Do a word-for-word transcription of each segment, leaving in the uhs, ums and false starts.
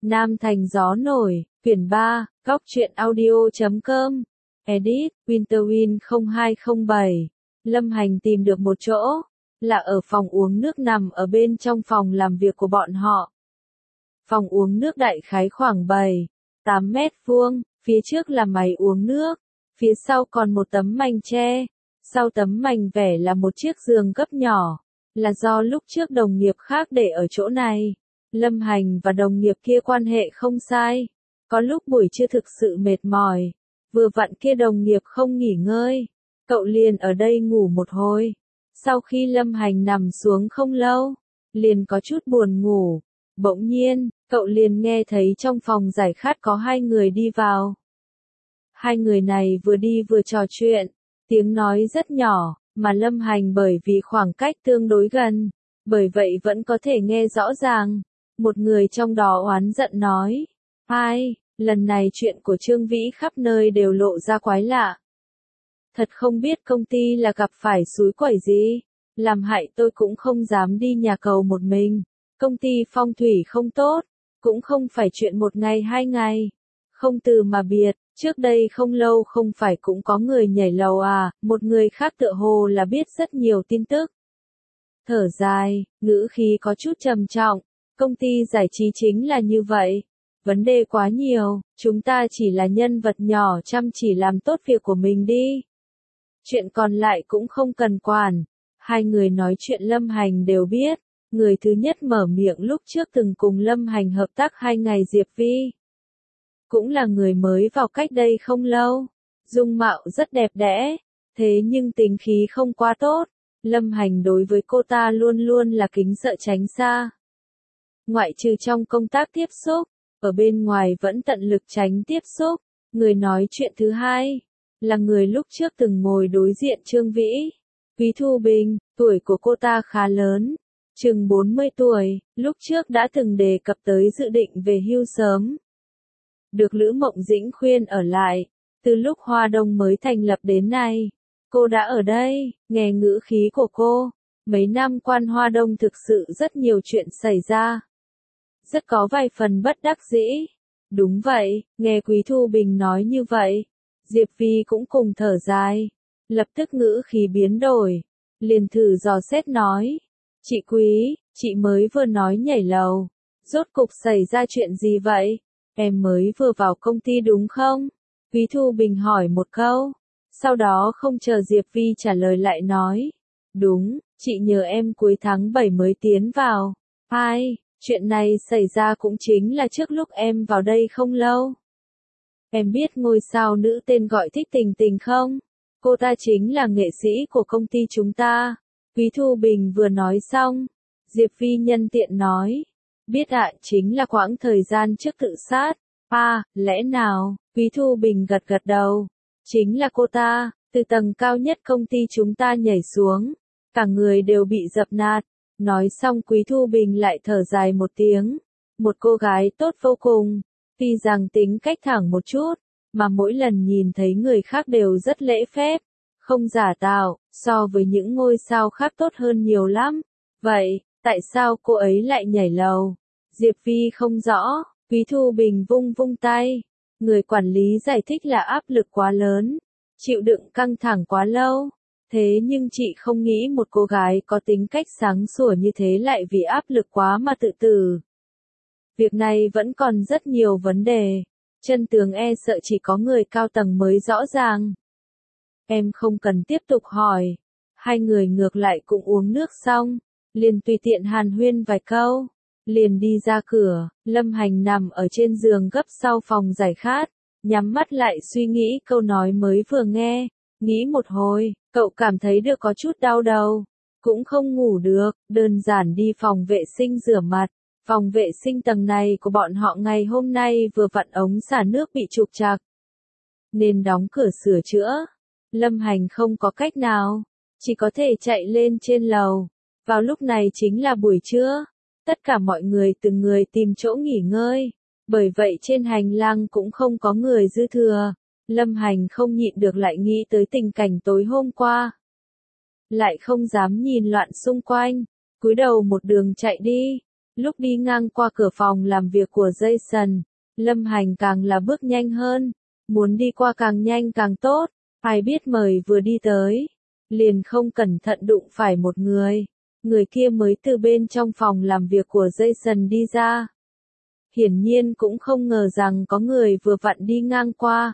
Nam Thành Gió Nổi, quyển ba, góc truyện audio chấm com, edit, Winterwind không hai không bảy. Lâm Hành tìm được một chỗ, là ở phòng uống nước nằm ở bên trong phòng làm việc của bọn họ. Phòng uống nước đại khái khoảng bảy, tám mét vuông, phía trước là máy uống nước, phía sau còn một tấm mành tre, sau tấm mành vẽ là một chiếc giường cấp nhỏ, là do lúc trước đồng nghiệp khác để ở chỗ này. Lâm Hành và đồng nghiệp kia quan hệ không sai, có lúc buổi trưa thực sự mệt mỏi, vừa vặn kia đồng nghiệp không nghỉ ngơi, cậu liền ở đây ngủ một hồi. Sau khi Lâm Hành nằm xuống không lâu, liền có chút buồn ngủ, bỗng nhiên, cậu liền nghe thấy trong phòng giải khát có hai người đi vào. Hai người này vừa đi vừa trò chuyện, tiếng nói rất nhỏ, mà Lâm Hành bởi vì khoảng cách tương đối gần, bởi vậy vẫn có thể nghe rõ ràng. Một người trong đó oán giận nói, ai, lần này chuyện của Trương Vĩ khắp nơi đều lộ ra quái lạ. Thật không biết công ty là gặp phải xúi quẩy gì, làm hại tôi cũng không dám đi nhà cầu một mình. Công ty phong thủy không tốt, cũng không phải chuyện một ngày hai ngày. Không từ mà biệt, trước đây không lâu không phải cũng có người nhảy lầu à, một người khác tựa hồ là biết rất nhiều tin tức. Thở dài, ngữ khí có chút trầm trọng, công ty giải trí chính là như vậy. Vấn đề quá nhiều, chúng ta chỉ là nhân vật nhỏ chăm chỉ làm tốt việc của mình đi. Chuyện còn lại cũng không cần quản. Hai người nói chuyện Lâm Hành đều biết. Người thứ nhất mở miệng lúc trước từng cùng Lâm Hành hợp tác hai ngày Diệp Vi. Cũng là người mới vào cách đây không lâu. Dung mạo rất đẹp đẽ, thế nhưng tính khí không quá tốt. Lâm Hành đối với cô ta luôn luôn là kính sợ tránh xa. Ngoại trừ trong công tác tiếp xúc, ở bên ngoài vẫn tận lực tránh tiếp xúc. Người nói chuyện thứ hai, là người lúc trước từng ngồi đối diện Trương Vĩ. Quý Thu Bình, tuổi của cô ta khá lớn, chừng bốn mươi tuổi, lúc trước đã từng đề cập tới dự định về hưu sớm. Được Lữ Mộng Dĩnh khuyên ở lại, từ lúc Hoa Đông mới thành lập đến nay, cô đã ở đây, nghe ngữ khí của cô, mấy năm quan Hoa Đông thực sự rất nhiều chuyện xảy ra. Rất có vài phần bất đắc dĩ. Đúng vậy, nghe Quý Thu Bình nói như vậy, Diệp Vi cũng cùng thở dài, lập tức ngữ khí biến đổi, liền thử dò xét nói, chị Quý, chị mới vừa nói nhảy lầu, rốt cục xảy ra chuyện gì vậy? Em mới vừa vào công ty đúng không? Quý Thu Bình hỏi một câu, sau đó không chờ Diệp Vi trả lời lại nói, đúng, chị nhờ em cuối tháng bảy mới tiến vào. Ai, chuyện này xảy ra cũng chính là trước lúc em vào đây không lâu. Em biết ngôi sao nữ tên gọi Thích Tình Tình không? Cô ta chính là nghệ sĩ của công ty chúng ta. Quý Thu Bình vừa nói xong, Diệp Vi nhân tiện nói, biết ạ, chính là quãng thời gian trước tự sát. À, lẽ nào? Quý Thu Bình gật gật đầu. Chính là cô ta, từ tầng cao nhất công ty chúng ta nhảy xuống, cả người đều bị dập nát. Nói xong Quý Thu Bình lại thở dài một tiếng. Một cô gái tốt vô cùng, tuy rằng tính cách thẳng một chút, mà mỗi lần nhìn thấy người khác đều rất lễ phép, không giả tạo, so với những ngôi sao khác tốt hơn nhiều lắm. Vậy, tại sao cô ấy lại nhảy lầu? Diệp Vi không rõ. Quý Thu Bình vung vung tay. Người quản lý giải thích là áp lực quá lớn, chịu đựng căng thẳng quá lâu. Thế nhưng chị không nghĩ một cô gái có tính cách sáng sủa như thế lại vì áp lực quá mà tự tử. Việc này vẫn còn rất nhiều vấn đề. Chân tướng e sợ chỉ có người cao tầng mới rõ ràng. Em không cần tiếp tục hỏi. Hai người ngược lại cũng uống nước xong, liền tùy tiện hàn huyên vài câu, liền đi ra cửa. Lâm Hành nằm ở trên giường gấp sau phòng giải khát, nhắm mắt lại suy nghĩ câu nói mới vừa nghe. Nghĩ một hồi, cậu cảm thấy được có chút đau đầu, cũng không ngủ được, đơn giản đi phòng vệ sinh rửa mặt. Phòng vệ sinh tầng này của bọn họ ngày hôm nay vừa vặn ống xả nước bị trục trặc, nên đóng cửa sửa chữa. Lâm Hành không có cách nào, chỉ có thể chạy lên trên lầu. Vào lúc này chính là buổi trưa, tất cả mọi người từng người tìm chỗ nghỉ ngơi, bởi vậy trên hành lang cũng không có người dư thừa. Lâm Hành không nhịn được lại nghĩ tới tình cảnh tối hôm qua, lại không dám nhìn loạn xung quanh, cúi đầu một đường chạy đi. Lúc đi ngang qua cửa phòng làm việc của Jason, Lâm Hành càng là bước nhanh hơn, muốn đi qua càng nhanh càng tốt, ai biết mời vừa đi tới, liền không cẩn thận đụng phải một người, người kia mới từ bên trong phòng làm việc của Jason đi ra. Hiển nhiên cũng không ngờ rằng có người vừa vặn đi ngang qua.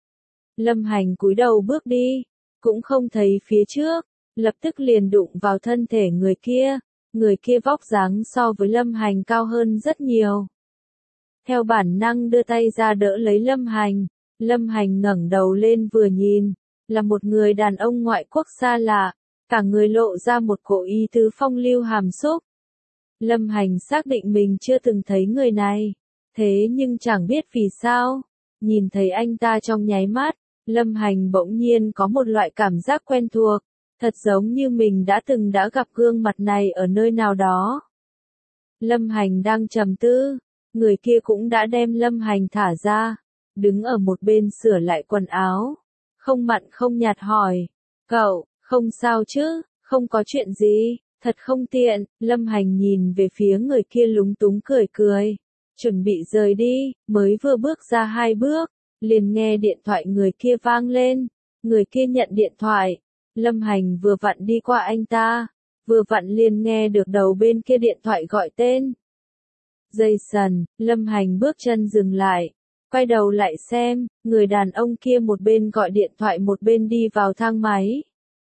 Lâm Hành cúi đầu bước đi, cũng không thấy phía trước, lập tức liền đụng vào thân thể người kia, người kia vóc dáng so với Lâm Hành cao hơn rất nhiều. Theo bản năng đưa tay ra đỡ lấy Lâm Hành, Lâm Hành ngẩng đầu lên vừa nhìn, là một người đàn ông ngoại quốc xa lạ, cả người lộ ra một cổ ý tứ phong lưu hàm xúc. Lâm Hành xác định mình chưa từng thấy người này, thế nhưng chẳng biết vì sao, nhìn thấy anh ta trong nháy mắt, Lâm Hành bỗng nhiên có một loại cảm giác quen thuộc, thật giống như mình đã từng đã gặp gương mặt này ở nơi nào đó. Lâm Hành đang trầm tư, người kia cũng đã đem Lâm Hành thả ra, đứng ở một bên sửa lại quần áo, không mặn không nhạt hỏi, cậu, không sao chứ, không có chuyện gì, thật không tiện. Lâm Hành nhìn về phía người kia lúng túng cười cười, chuẩn bị rời đi, mới vừa bước ra hai bước, liền nghe điện thoại người kia vang lên, người kia nhận điện thoại, Lâm Hành vừa vặn đi qua anh ta, vừa vặn liền nghe được đầu bên kia điện thoại gọi tên. Jason, Lâm Hành bước chân dừng lại, quay đầu lại xem, người đàn ông kia một bên gọi điện thoại một bên đi vào thang máy.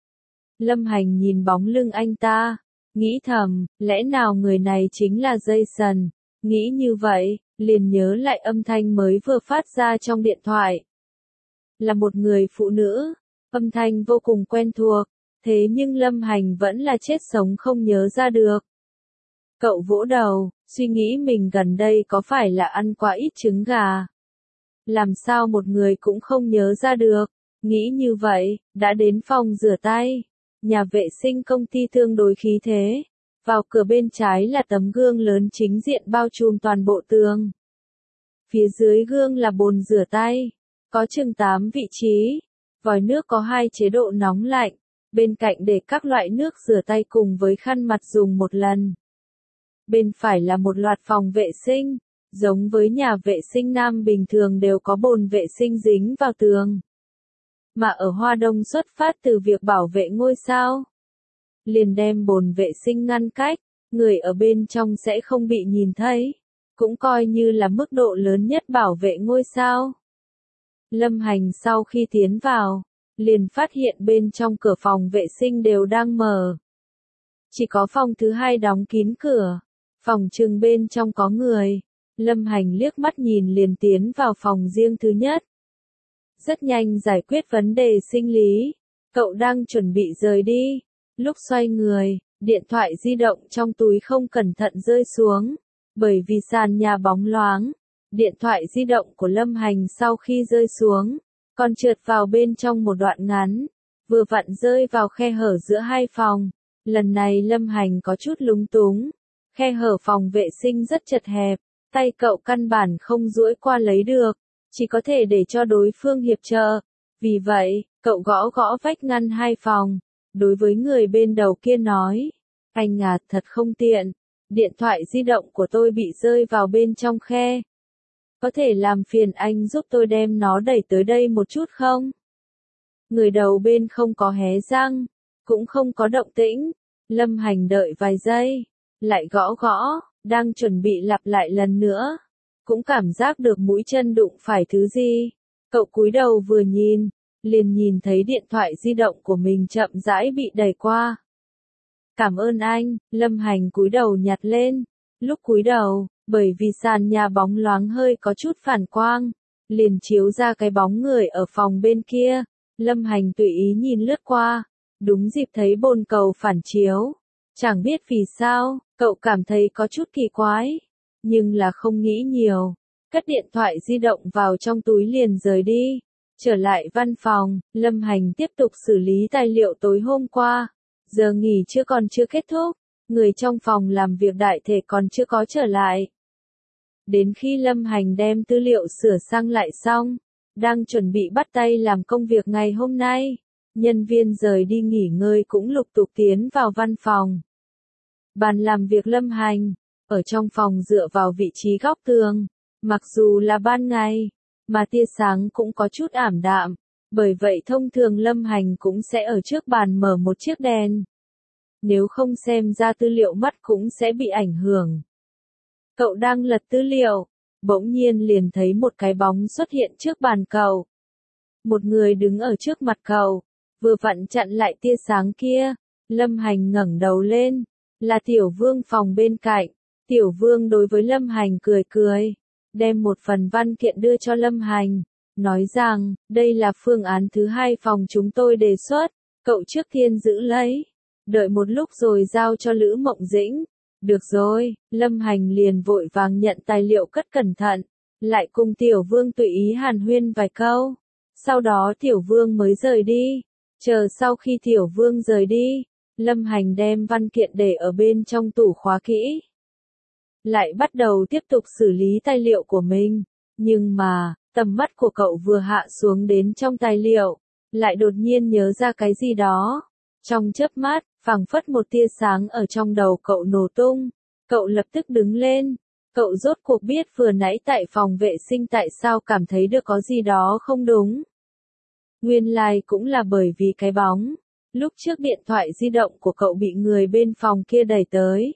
Lâm Hành nhìn bóng lưng anh ta, nghĩ thầm, lẽ nào người này chính là Jason, nghĩ như vậy, liền nhớ lại âm thanh mới vừa phát ra trong điện thoại. Là một người phụ nữ, âm thanh vô cùng quen thuộc, thế nhưng Lâm Hành vẫn là chết sống không nhớ ra được. Cậu vỗ đầu, suy nghĩ mình gần đây có phải là ăn quá ít trứng gà. Làm sao một người cũng không nhớ ra được, nghĩ như vậy, đã đến phòng rửa tay, nhà vệ sinh công ty tương đối khí thế. Vào cửa bên trái là tấm gương lớn chính diện bao trùm toàn bộ tường. Phía dưới gương là bồn rửa tay, có chừng tám vị trí, vòi nước có hai chế độ nóng lạnh, bên cạnh để các loại nước rửa tay cùng với khăn mặt dùng một lần. Bên phải là một loạt phòng vệ sinh, giống với nhà vệ sinh nam bình thường đều có bồn vệ sinh dính vào tường. Mà ở Hoa Đông xuất phát từ việc bảo vệ ngôi sao, liền đem bồn vệ sinh ngăn cách, người ở bên trong sẽ không bị nhìn thấy, cũng coi như là mức độ lớn nhất bảo vệ ngôi sao. Lâm Hành sau khi tiến vào, liền phát hiện bên trong cửa phòng vệ sinh đều đang mở. Chỉ có phòng thứ hai đóng kín cửa, phòng trừng bên trong có người. Lâm Hành liếc mắt nhìn liền tiến vào phòng riêng thứ nhất. Rất nhanh giải quyết vấn đề sinh lý, cậu đang chuẩn bị rời đi. Lúc xoay người, điện thoại di động trong túi không cẩn thận rơi xuống, bởi vì sàn nhà bóng loáng. Điện thoại di động của Lâm Hành sau khi rơi xuống, còn trượt vào bên trong một đoạn ngắn, vừa vặn rơi vào khe hở giữa hai phòng. Lần này Lâm Hành có chút lúng túng, khe hở phòng vệ sinh rất chật hẹp, tay cậu căn bản không duỗi qua lấy được, chỉ có thể để cho đối phương hiệp trợ. Vì vậy, cậu gõ gõ vách ngăn hai phòng, đối với người bên đầu kia nói, anh à, thật không tiện, điện thoại di động của tôi bị rơi vào bên trong khe. Có thể làm phiền anh giúp tôi đem nó đẩy tới đây một chút không? Người đầu bên không có hé răng, cũng không có động tĩnh. Lâm Hành đợi vài giây, lại gõ gõ, đang chuẩn bị lặp lại lần nữa, cũng cảm giác được mũi chân đụng phải thứ gì. Cậu cúi đầu vừa nhìn, liền nhìn thấy điện thoại di động của mình chậm rãi bị đẩy qua. Cảm ơn anh. Lâm Hành cúi đầu nhặt lên. Lúc cúi đầu, bởi vì sàn nhà bóng loáng hơi có chút phản quang, liền chiếu ra cái bóng người ở phòng bên kia. Lâm Hành tùy ý nhìn lướt qua, đúng dịp thấy bồn cầu phản chiếu. Chẳng biết vì sao, cậu cảm thấy có chút kỳ quái, nhưng là không nghĩ nhiều, cất điện thoại di động vào trong túi liền rời đi. Trở lại văn phòng, Lâm Hành tiếp tục xử lý tài liệu tối hôm qua. Giờ nghỉ trưa còn chưa kết thúc, người trong phòng làm việc đại thể còn chưa có trở lại. Đến khi Lâm Hành đem tư liệu sửa sang lại xong, đang chuẩn bị bắt tay làm công việc ngày hôm nay, nhân viên rời đi nghỉ ngơi cũng lục tục tiến vào văn phòng. Bàn làm việc Lâm Hành, ở trong phòng dựa vào vị trí góc tường. Mặc dù là ban ngày, mà tia sáng cũng có chút ảm đạm, bởi vậy thông thường Lâm Hành cũng sẽ ở trước bàn mở một chiếc đèn. Nếu không xem ra tư liệu mắt cũng sẽ bị ảnh hưởng. Cậu đang lật tư liệu, bỗng nhiên liền thấy một cái bóng xuất hiện trước bàn cậu. Một người đứng ở trước mặt cậu, vừa vặn chặn lại tia sáng kia. Lâm Hành ngẩng đầu lên, là Tiểu Vương phòng bên cạnh. Tiểu Vương đối với Lâm Hành cười cười, đem một phần văn kiện đưa cho Lâm Hành, nói rằng, đây là phương án thứ hai phòng chúng tôi đề xuất, cậu trước tiên giữ lấy, đợi một lúc rồi giao cho Lữ Mộng Dĩnh. Được rồi, Lâm Hành liền vội vàng nhận tài liệu cất cẩn thận, lại cùng Tiểu Vương tùy ý hàn huyên vài câu. Sau đó Tiểu Vương mới rời đi. Chờ sau khi Tiểu Vương rời đi, Lâm Hành đem văn kiện để ở bên trong tủ khóa kỹ. Lại bắt đầu tiếp tục xử lý tài liệu của mình. Nhưng mà, tầm mắt của cậu vừa hạ xuống đến trong tài liệu, lại đột nhiên nhớ ra cái gì đó. Trong chớp mắt, phảng phất một tia sáng ở trong đầu cậu nổ tung. Cậu lập tức đứng lên. Cậu rốt cuộc biết vừa nãy tại phòng vệ sinh tại sao cảm thấy được có gì đó không đúng. Nguyên lai cũng là bởi vì cái bóng. Lúc trước điện thoại di động của cậu bị người bên phòng kia đẩy tới.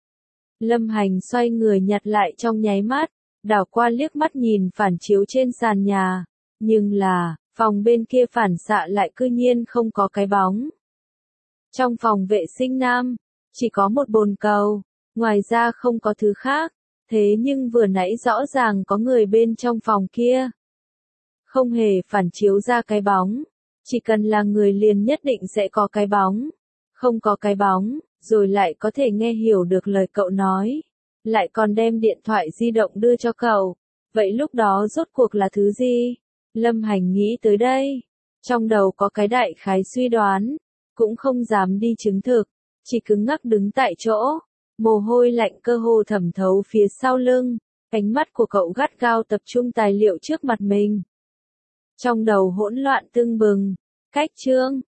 Lâm Hành xoay người nhặt lại trong nháy mắt, đảo qua liếc mắt nhìn phản chiếu trên sàn nhà. Nhưng là, phòng bên kia phản xạ lại cư nhiên không có cái bóng. Trong phòng vệ sinh nam, chỉ có một bồn cầu, ngoài ra không có thứ khác. Thế nhưng vừa nãy rõ ràng có người bên trong phòng kia. Không hề phản chiếu ra cái bóng. Chỉ cần là người liền nhất định sẽ có cái bóng. Không có cái bóng, rồi lại có thể nghe hiểu được lời cậu nói. Lại còn đem điện thoại di động đưa cho cậu. Vậy lúc đó rốt cuộc là thứ gì? Lâm Hành nghĩ tới đây. Trong đầu có cái đại khái suy đoán. Cũng không dám đi chứng thực. Chỉ cứng ngắc đứng tại chỗ. Mồ hôi lạnh cơ hồ thẩm thấu phía sau lưng. Ánh mắt của cậu gắt gao tập trung tài liệu trước mặt mình. Trong đầu hỗn loạn tưng bừng. Cách chương.